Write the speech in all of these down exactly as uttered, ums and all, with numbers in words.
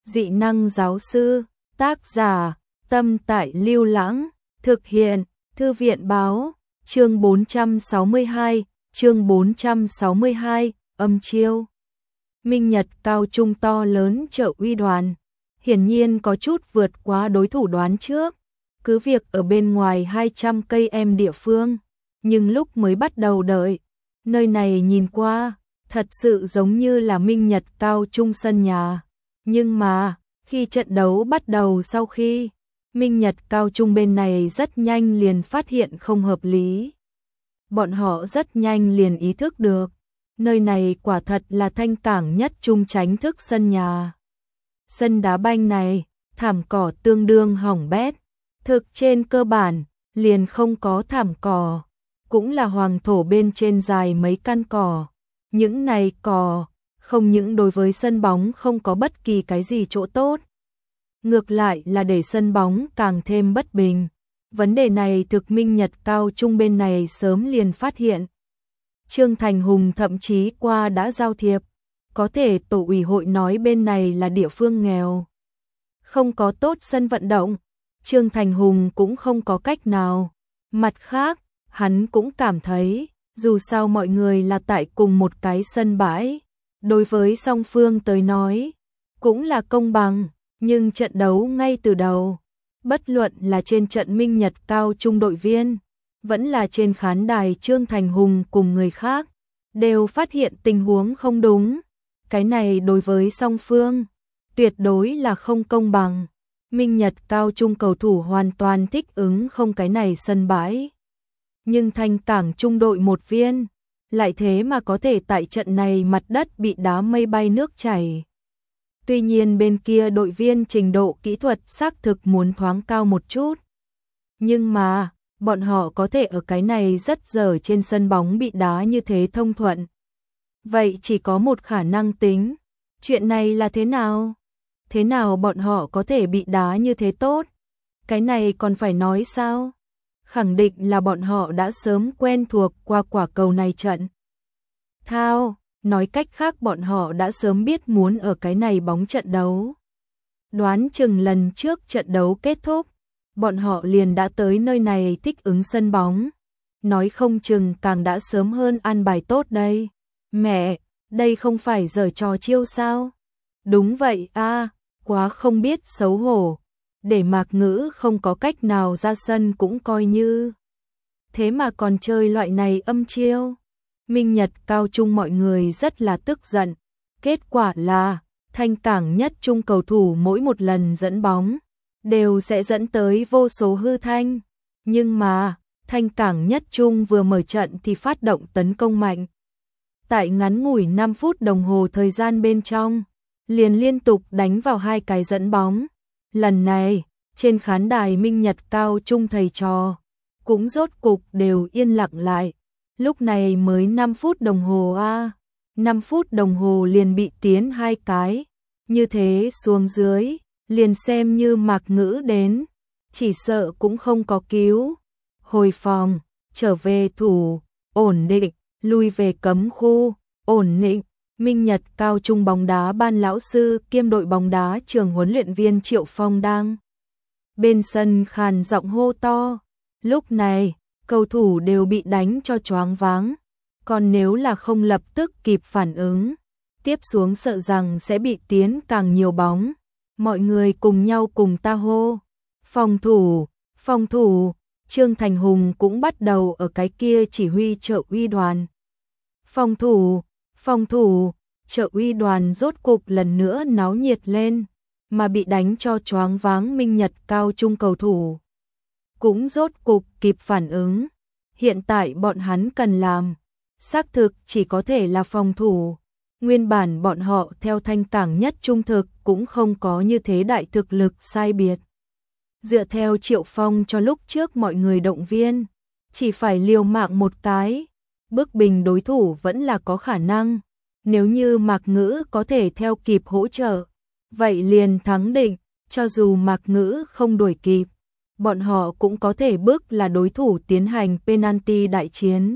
Dị năng giáo sư, tác giả, Tâm Tại Lưu Lãng, thực hiện, Thư viện báo, chương bốn trăm sáu mươi hai, chương bốn trăm sáu mươi hai, âm chiêu. Minh Nhật cao trung to lớn trợ uy đoàn, hiển nhiên có chút vượt quá đối thủ đoán trước, cứ việc ở bên ngoài hai trăm cây em địa phương, nhưng lúc mới bắt đầu đợi, nơi này nhìn qua, thật sự giống như là Minh Nhật cao trung sân nhà. Nhưng mà, khi trận đấu bắt đầu sau khi, Minh Nhật cao trung bên này rất nhanh liền phát hiện không hợp lý. Bọn họ rất nhanh liền ý thức được, nơi này quả thật là thanh cảng nhất trung tránh thức sân nhà. Sân đá banh này, thảm cỏ tương đương hỏng bét, thực trên cơ bản, liền không có thảm cỏ, cũng là hoàng thổ bên trên dài mấy căn cỏ. Những này cỏ, không những đối với sân bóng không có bất kỳ cái gì chỗ tốt, ngược lại là để sân bóng càng thêm bất bình. Vấn đề này thực Minh Nhật cao trung bên này sớm liền phát hiện. Trương Thành Hùng thậm chí qua đã giao thiệp, có thể tổ ủy hội nói bên này là địa phương nghèo, không có tốt sân vận động, Trương Thành Hùng cũng không có cách nào. Mặt khác, hắn cũng cảm thấy, dù sao mọi người là tại cùng một cái sân bãi, đối với song phương tới nói, cũng là công bằng, nhưng trận đấu ngay từ đầu, bất luận là trên trận Minh Nhật cao trung đội viên, vẫn là trên khán đài Trương Thành Hùng cùng người khác, đều phát hiện tình huống không đúng. Cái này đối với song phương, tuyệt đối là không công bằng. Minh Nhật cao trung cầu thủ hoàn toàn thích ứng không cái này sân bãi. Nhưng thanh cảng trung đội một viên, lại thế mà có thể tại trận này mặt đất bị đá mây bay nước chảy. Tuy nhiên bên kia đội viên trình độ kỹ thuật xác thực muốn thoáng cao một chút. Nhưng mà, bọn họ có thể ở cái này rất dở trên sân bóng bị đá như thế thông thuận. Vậy chỉ có một khả năng tính. Chuyện này là thế nào? Thế nào bọn họ có thể bị đá như thế tốt? Cái này còn phải nói sao? Khẳng định là bọn họ đã sớm quen thuộc qua quả cầu này trận thao, nói cách khác bọn họ đã sớm biết muốn ở cái này bóng trận đấu. Đoán chừng lần trước trận đấu kết thúc, bọn họ liền đã tới nơi này thích ứng sân bóng. Nói không chừng càng đã sớm hơn ăn bài tốt đây. Mẹ, đây không phải giở trò chiêu sao? Đúng vậy a, quá không biết xấu hổ. Để Mạc Ngữ không có cách nào ra sân cũng coi như. Thế mà còn chơi loại này âm chiêu. Minh Nhật cao trung mọi người rất là tức giận. Kết quả là, thanh cảng nhất trung cầu thủ mỗi một lần dẫn bóng, đều sẽ dẫn tới vô số hư thanh. Nhưng mà, thanh cảng nhất trung vừa mở trận thì phát động tấn công mạnh. Tại ngắn ngủi năm phút đồng hồ thời gian bên trong, liền liên tục đánh vào hai cái dẫn bóng. Lần này, trên khán đài Minh Nhật cao trung thầy trò, cũng rốt cục đều yên lặng lại. Lúc này mới năm phút đồng hồ a, năm phút đồng hồ liền bị tiến hai cái. Như thế xuống dưới, liền xem như Mạc Ngữ đến, chỉ sợ cũng không có cứu. Hồi phòng, trở về thủ, ổn định, lui về cấm khu, ổn định. Minh Nhật cao trung bóng đá ban lão sư kiêm đội bóng đá trường huấn luyện viên Triệu Phong đang bên sân khàn giọng hô to. Lúc này, cầu thủ đều bị đánh cho choáng váng, còn nếu là không lập tức kịp phản ứng, tiếp xuống sợ rằng sẽ bị tiến càng nhiều bóng. Mọi người cùng nhau cùng ta hô, phòng thủ, phòng thủ. Trương Thành Hùng cũng bắt đầu ở cái kia chỉ huy trợ uy đoàn. Phòng thủ, phòng thủ, trợ uy đoàn rốt cục lần nữa náo nhiệt lên, mà bị đánh cho choáng váng Minh Nhật cao trung cầu thủ cũng rốt cục kịp phản ứng. Hiện tại bọn hắn cần làm, xác thực chỉ có thể là phòng thủ. Nguyên bản bọn họ theo thanh cảng nhất trung thực cũng không có như thế đại thực lực sai biệt. Dựa theo Triệu Phong cho lúc trước mọi người động viên, chỉ phải liều mạng một cái, bức bình đối thủ vẫn là có khả năng. Nếu như Mạc Ngữ có thể theo kịp hỗ trợ, vậy liền thắng định, cho dù Mạc Ngữ không đuổi kịp, bọn họ cũng có thể bước là đối thủ tiến hành penalty đại chiến.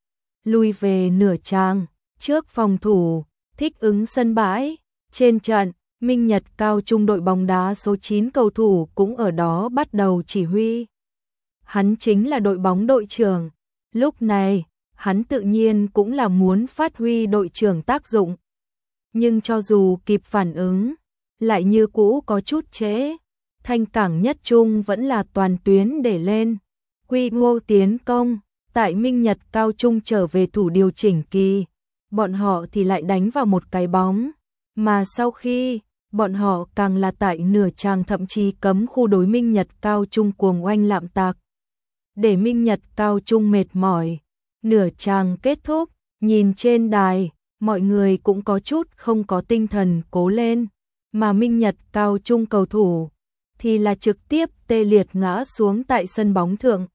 Lui về nửa trang, trước phòng thủ, thích ứng sân bãi, trên trận, Minh Nhật cao trung đội bóng đá số chín cầu thủ cũng ở đó bắt đầu chỉ huy. Hắn chính là đội bóng đội trưởng. Lúc này, hắn tự nhiên cũng là muốn phát huy đội trưởng tác dụng. Nhưng cho dù kịp phản ứng, lại như cũ có chút trễ. Thanh Cảng Nhất Trung vẫn là toàn tuyến để lên. Quy mô tiến công, tại Minh Nhật cao trung trở về thủ điều chỉnh kỳ. Bọn họ thì lại đánh vào một cái bóng. Mà sau khi, bọn họ càng là tại nửa tràng thậm chí cấm khu đối Minh Nhật cao trung cuồng oanh lạm tạc. Để Minh Nhật cao trung mệt mỏi. Nửa tràng kết thúc, nhìn trên đài, mọi người cũng có chút không có tinh thần cố lên. Mà Minh Nhật cao trung cầu thủ thì là trực tiếp tê liệt ngã xuống tại sân bóng thượng.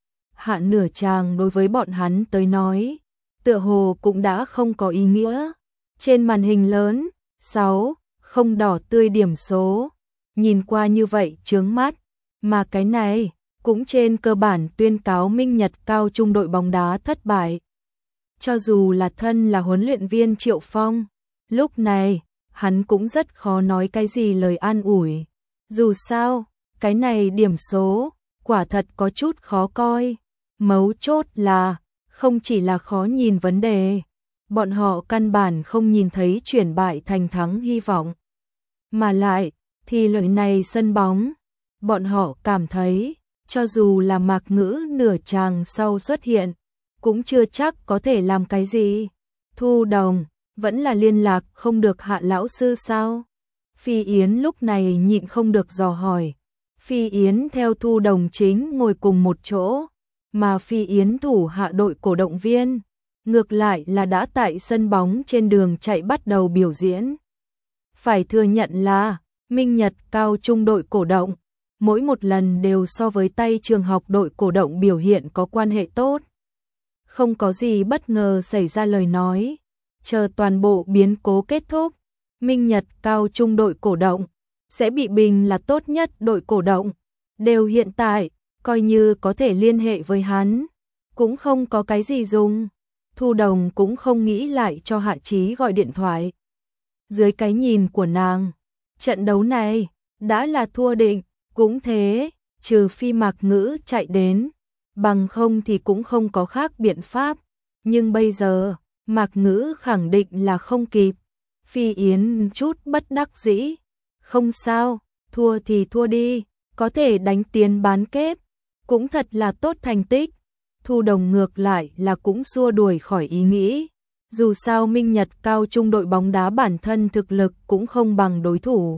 Hạ nửa tràng đối với bọn hắn tới nói, tựa hồ cũng đã không có ý nghĩa. Trên màn hình lớn, sáu, không đỏ tươi điểm số, nhìn qua như vậy chướng mắt, mà cái này cũng trên cơ bản tuyên cáo Minh Nhật cao trung đội bóng đá thất bại. Cho dù là thân là huấn luyện viên Triệu Phong, lúc này, hắn cũng rất khó nói cái gì lời an ủi. Dù sao, cái này điểm số, quả thật có chút khó coi. Mấu chốt là, không chỉ là khó nhìn vấn đề, bọn họ căn bản không nhìn thấy chuyển bại thành thắng hy vọng. Mà lại, thì lợi này sân bóng, bọn họ cảm thấy, cho dù là Mạc Ngữ nửa tràng sau xuất hiện, cũng chưa chắc có thể làm cái gì. Thu Đồng, vẫn là liên lạc không được Hạ lão sư sao? Phi Yến lúc này nhịn không được dò hỏi. Phi Yến theo Thu Đồng chính ngồi cùng một chỗ, mà Phi Yến thủ hạ đội cổ động viên, ngược lại là đã tại sân bóng trên đường chạy bắt đầu biểu diễn. Phải thừa nhận là, Minh Nhật cao trung đội cổ động, mỗi một lần đều so với tay trường học đội cổ động biểu hiện có quan hệ tốt. Không có gì bất ngờ xảy ra lời nói, chờ toàn bộ biến cố kết thúc, Minh Nhật cao trung đội cổ động sẽ bị bình là tốt nhất đội cổ động, đều hiện tại, coi như có thể liên hệ với hắn, cũng không có cái gì dùng. Thu Đồng cũng không nghĩ lại cho Hạ Chí gọi điện thoại. Dưới cái nhìn của nàng, trận đấu này đã là thua định, cũng thế, trừ phi Mạc Ngữ chạy đến, bằng không thì cũng không có khác biện pháp. Nhưng bây giờ, Mạc Ngữ khẳng định là không kịp. Phi Yến chút bất đắc dĩ, không sao, thua thì thua đi, có thể đánh tiến bán kết, cũng thật là tốt thành tích. Thu Đồng ngược lại là cũng xua đuổi khỏi ý nghĩ. Dù sao Minh Nhật cao trung đội bóng đá bản thân thực lực cũng không bằng đối thủ.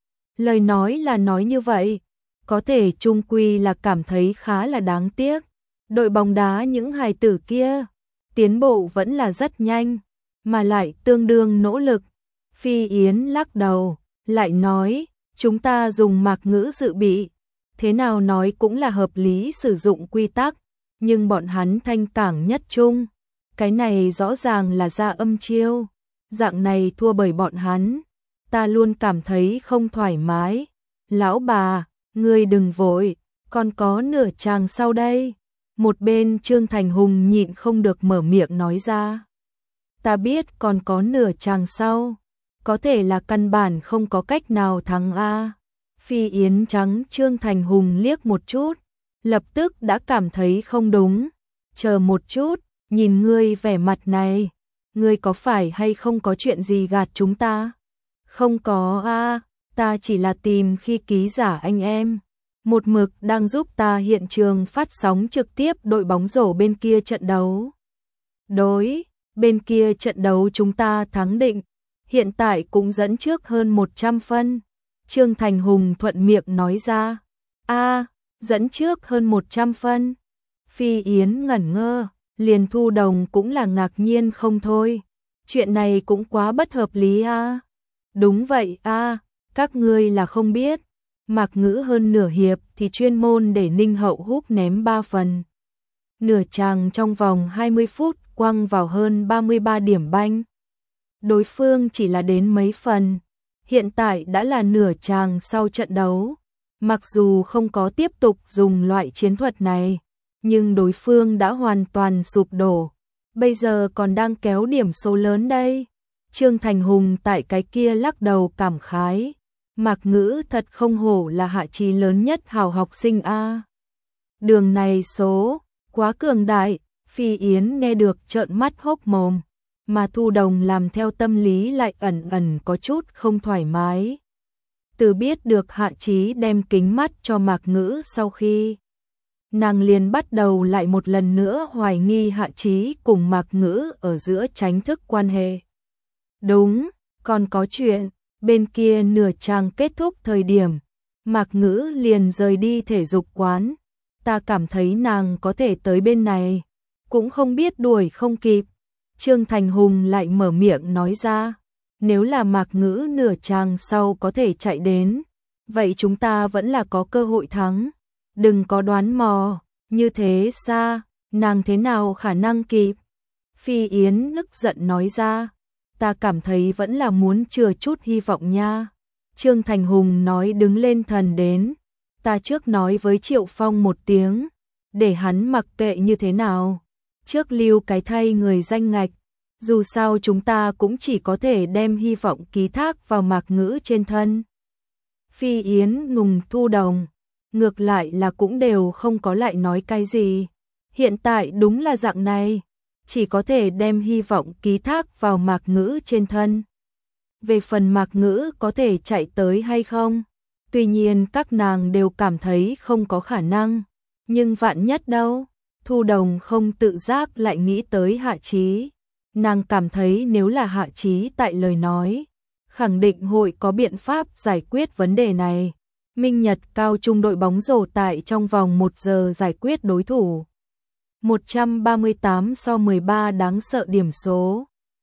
Lời nói là nói như vậy, có thể chung quy là cảm thấy khá là đáng tiếc. Đội bóng đá những hài tử kia, tiến bộ vẫn là rất nhanh, mà lại tương đương nỗ lực. Phi Yến lắc đầu, lại nói, chúng ta dùng Mạc Ngữ dự bị, thế nào nói cũng là hợp lý sử dụng quy tắc, nhưng bọn hắn Thanh Cảng Nhất Trung, cái này rõ ràng là ra âm chiêu, dạng này thua bởi bọn hắn, ta luôn cảm thấy không thoải mái. Lão bà, ngươi đừng vội, còn có nửa chàng sau đây. Một bên Trương Thành Hùng nhịn không được mở miệng nói ra. Ta biết còn có nửa chàng sau, có thể là căn bản không có cách nào thắng a. Phi Yến trắng Trương Thành Hùng liếc một chút, lập tức đã cảm thấy không đúng. Chờ một chút, nhìn ngươi vẻ mặt này, ngươi có phải hay không có chuyện gì gạt chúng ta? Không có a, ta chỉ là tìm khi ký giả anh em. Một mực đang giúp ta hiện trường phát sóng trực tiếp đội bóng rổ bên kia trận đấu. Đối, bên kia trận đấu chúng ta thắng định, hiện tại cũng dẫn trước hơn một trăm phân. Trương Thành Hùng thuận miệng nói ra. A, dẫn trước hơn một trăm phân. Phi Yến ngẩn ngơ, liền Thu Đồng cũng là ngạc nhiên không thôi. Chuyện này cũng quá bất hợp lý a. Đúng vậy a, các ngươi là không biết. Mạc Ngữ hơn nửa hiệp thì chuyên môn để Ninh Hậu húp ném ba phần. Nửa chàng trong vòng hai mươi phút quăng vào hơn ba mươi ba điểm banh. Đối phương chỉ là đến mấy phần. Hiện tại đã là nửa chàng sau trận đấu. Mặc dù không có tiếp tục dùng loại chiến thuật này, nhưng đối phương đã hoàn toàn sụp đổ. Bây giờ còn đang kéo điểm số lớn đây. Trương Thành Hùng tại cái kia lắc đầu cảm khái. Mạc Ngữ thật không hổ là hạ trí lớn nhất hào học sinh a. Đường này số, quá cường đại, Phi Yến nghe được trợn mắt hốc mồm, mà Thu Đồng làm theo tâm lý lại ẩn ẩn có chút không thoải mái. Từ biết được Hạ Chí đem kính mắt cho Mạc Ngữ sau khi, nàng liền bắt đầu lại một lần nữa hoài nghi Hạ Chí cùng Mạc Ngữ ở giữa tránh thức quan hệ. Đúng, còn có chuyện, bên kia nửa trang kết thúc thời điểm, Mạc Ngữ liền rời đi thể dục quán. Ta cảm thấy nàng có thể tới bên này, cũng không biết đuổi không kịp. Trương Thành Hùng lại mở miệng nói ra, nếu là Mạc Ngữ nửa trang sau có thể chạy đến, vậy chúng ta vẫn là có cơ hội thắng. Đừng có đoán mò, như thế xa, nàng thế nào khả năng kịp. Phi Yến nức giận nói ra, ta cảm thấy vẫn là muốn chừa chút hy vọng nha. Trương Thành Hùng nói đứng lên thần đến, ta trước nói với Triệu Phong một tiếng, để hắn mặc kệ như thế nào. Trước lưu cái thay người danh ngạch, dù sao chúng ta cũng chỉ có thể đem hy vọng ký thác vào Mạc Ngữ trên thân. Phi Yến ngùng Thu Đồng, ngược lại là cũng đều không có lại nói cái gì. Hiện tại đúng là dạng này, chỉ có thể đem hy vọng ký thác vào Mạc Ngữ trên thân. Về phần Mạc Ngữ có thể chạy tới hay không, tuy nhiên các nàng đều cảm thấy không có khả năng, nhưng vạn nhất đâu. Thu Đồng không tự giác lại nghĩ tới Hạ Chí. Nàng cảm thấy nếu là Hạ Chí tại lời nói, khẳng định hội có biện pháp giải quyết vấn đề này. Minh Nhật cao trung đội bóng rổ tại trong vòng một giờ giải quyết đối thủ. một trăm ba mươi tám so mười ba đáng sợ điểm số.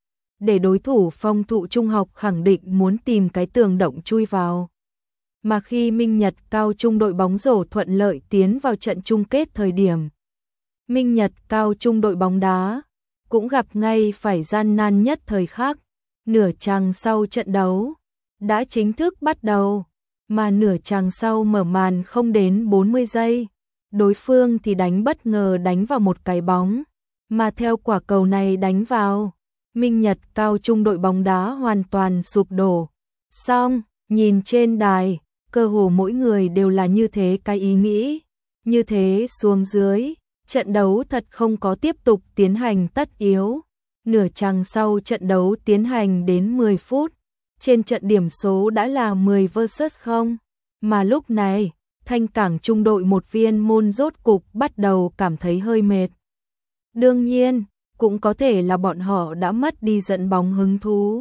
Để đối thủ Phong Thụ Trung học khẳng định muốn tìm cái tường động chui vào. Mà khi Minh Nhật cao trung đội bóng rổ thuận lợi tiến vào trận chung kết thời điểm, Minh Nhật cao trung đội bóng đá cũng gặp ngay phải gian nan nhất thời khắc. Nửa chặng sau trận đấu đã chính thức bắt đầu, mà nửa chặng sau mở màn không đến bốn mươi giây, đối phương thì đánh bất ngờ đánh vào một cái bóng, mà theo quả cầu này đánh vào, Minh Nhật cao trung đội bóng đá hoàn toàn sụp đổ. Xong, nhìn trên đài, cơ hồ mỗi người đều là như thế cái ý nghĩ, như thế xuống dưới, trận đấu thật không có tiếp tục tiến hành tất yếu. Nửa chặng sau trận đấu tiến hành đến mười phút, trên trận điểm số đã là mười versus không, mà lúc này, Thanh Cảng trung đội một viên môn rốt cục bắt đầu cảm thấy hơi mệt. Đương nhiên, cũng có thể là bọn họ đã mất đi dẫn bóng hứng thú.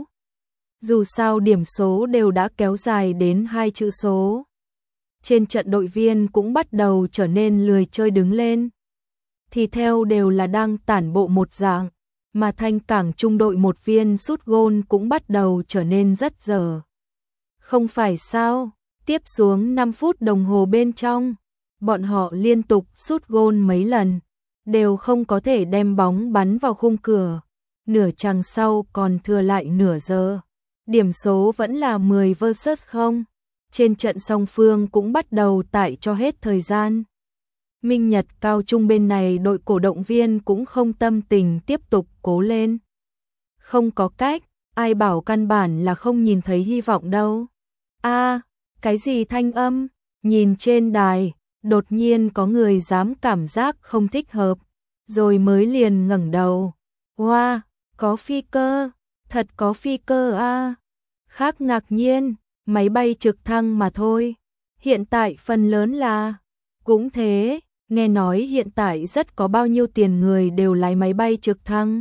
Dù sao điểm số đều đã kéo dài đến hai chữ số. Trên trận đội viên cũng bắt đầu trở nên lười chơi đứng lên. Thì theo đều là đang tản bộ một dạng, mà Thanh Cảng trung đội một viên sút gôn cũng bắt đầu trở nên rất dở. Không phải sao, tiếp xuống năm phút đồng hồ bên trong, bọn họ liên tục sút gôn mấy lần, đều không có thể đem bóng bắn vào khung cửa. Nửa chặng sau còn thừa lại nửa giờ, điểm số vẫn là mười versus không. Trên trận song phương cũng bắt đầu tải cho hết thời gian. Minh Nhật cao trung bên này đội cổ động viên cũng không tâm tình tiếp tục cố lên. Không có cách, ai bảo căn bản là không nhìn thấy hy vọng đâu. A, à, cái gì thanh âm? Nhìn trên đài, đột nhiên có người dám cảm giác không thích hợp, rồi mới liền ngẩng đầu. Wow, có phi cơ, thật có phi cơ a. À. Khác ngạc nhiên, máy bay trực thăng mà thôi. Hiện tại phần lớn là, cũng thế. Nghe nói hiện tại rất có bao nhiêu tiền người đều lái máy bay trực thăng.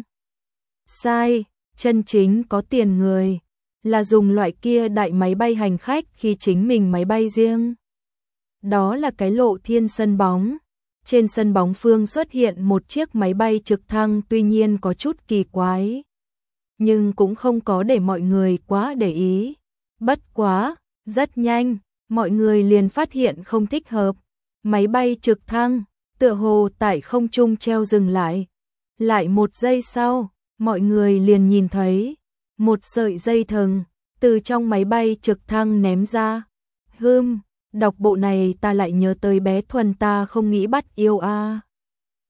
Sai, chân chính có tiền người là dùng loại kia đại máy bay hành khách khi chính mình máy bay riêng. Đó là cái Lộ Thiên sân bóng. Trên sân bóng phương xuất hiện một chiếc máy bay trực thăng, tuy nhiên có chút kỳ quái, nhưng cũng không có để mọi người quá để ý. Bất quá, rất nhanh, mọi người liền phát hiện không thích hợp. Máy bay trực thăng, tựa hồ tại không trung treo dừng lại. Lại một giây sau, mọi người liền nhìn thấy một sợi dây thừng từ trong máy bay trực thăng ném ra. Hừm, đọc bộ này ta lại nhớ tới bé Thuần ta không nghĩ bắt yêu a. À.